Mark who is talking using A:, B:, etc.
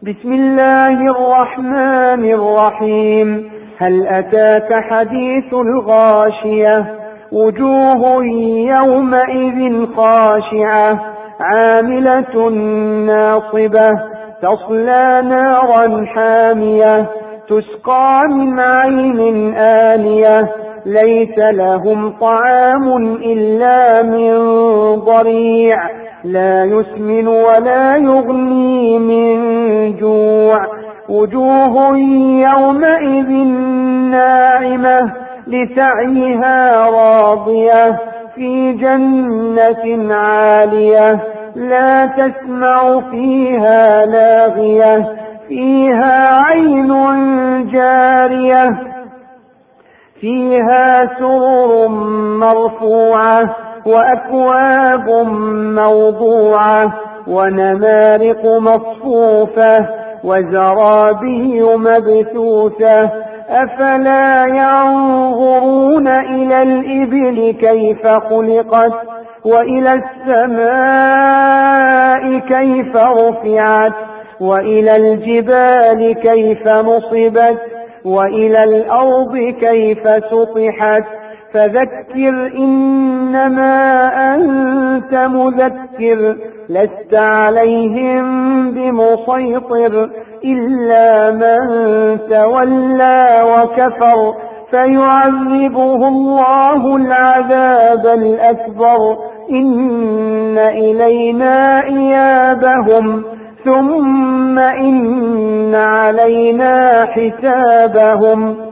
A: بسم الله الرحمن الرحيم. هل أتاك حديث الغاشية؟ وجوه يومئذ خاشعة عاملة ناصبة تصلى نارا حامية تسقى من عين آنية ليس لهم طعام إلا من ضريع لا يسمن ولا يغني من جوع. وجوه يومئذ ناعمة لسعيها راضية في جنة عالية لا تسمع فيها لاغية فيها عين جارية فيها سرر مرفوعة وأكواب موضوعة ونمارق مصفوفة وزرابي مبثوثة. أفلا ينظرون إلى الإبل كيف خلقت وإلى السماء كيف رفعت وإلى الجبال كيف نصبت وإلى الأرض كيف سطحت. فذكر إنما أنت مذكر لست عليهم بمسيطر إلا من تولى وكفر فيعذبه الله العذاب الأكبر. إن إلينا إيابهم ثم إن علينا حسابهم.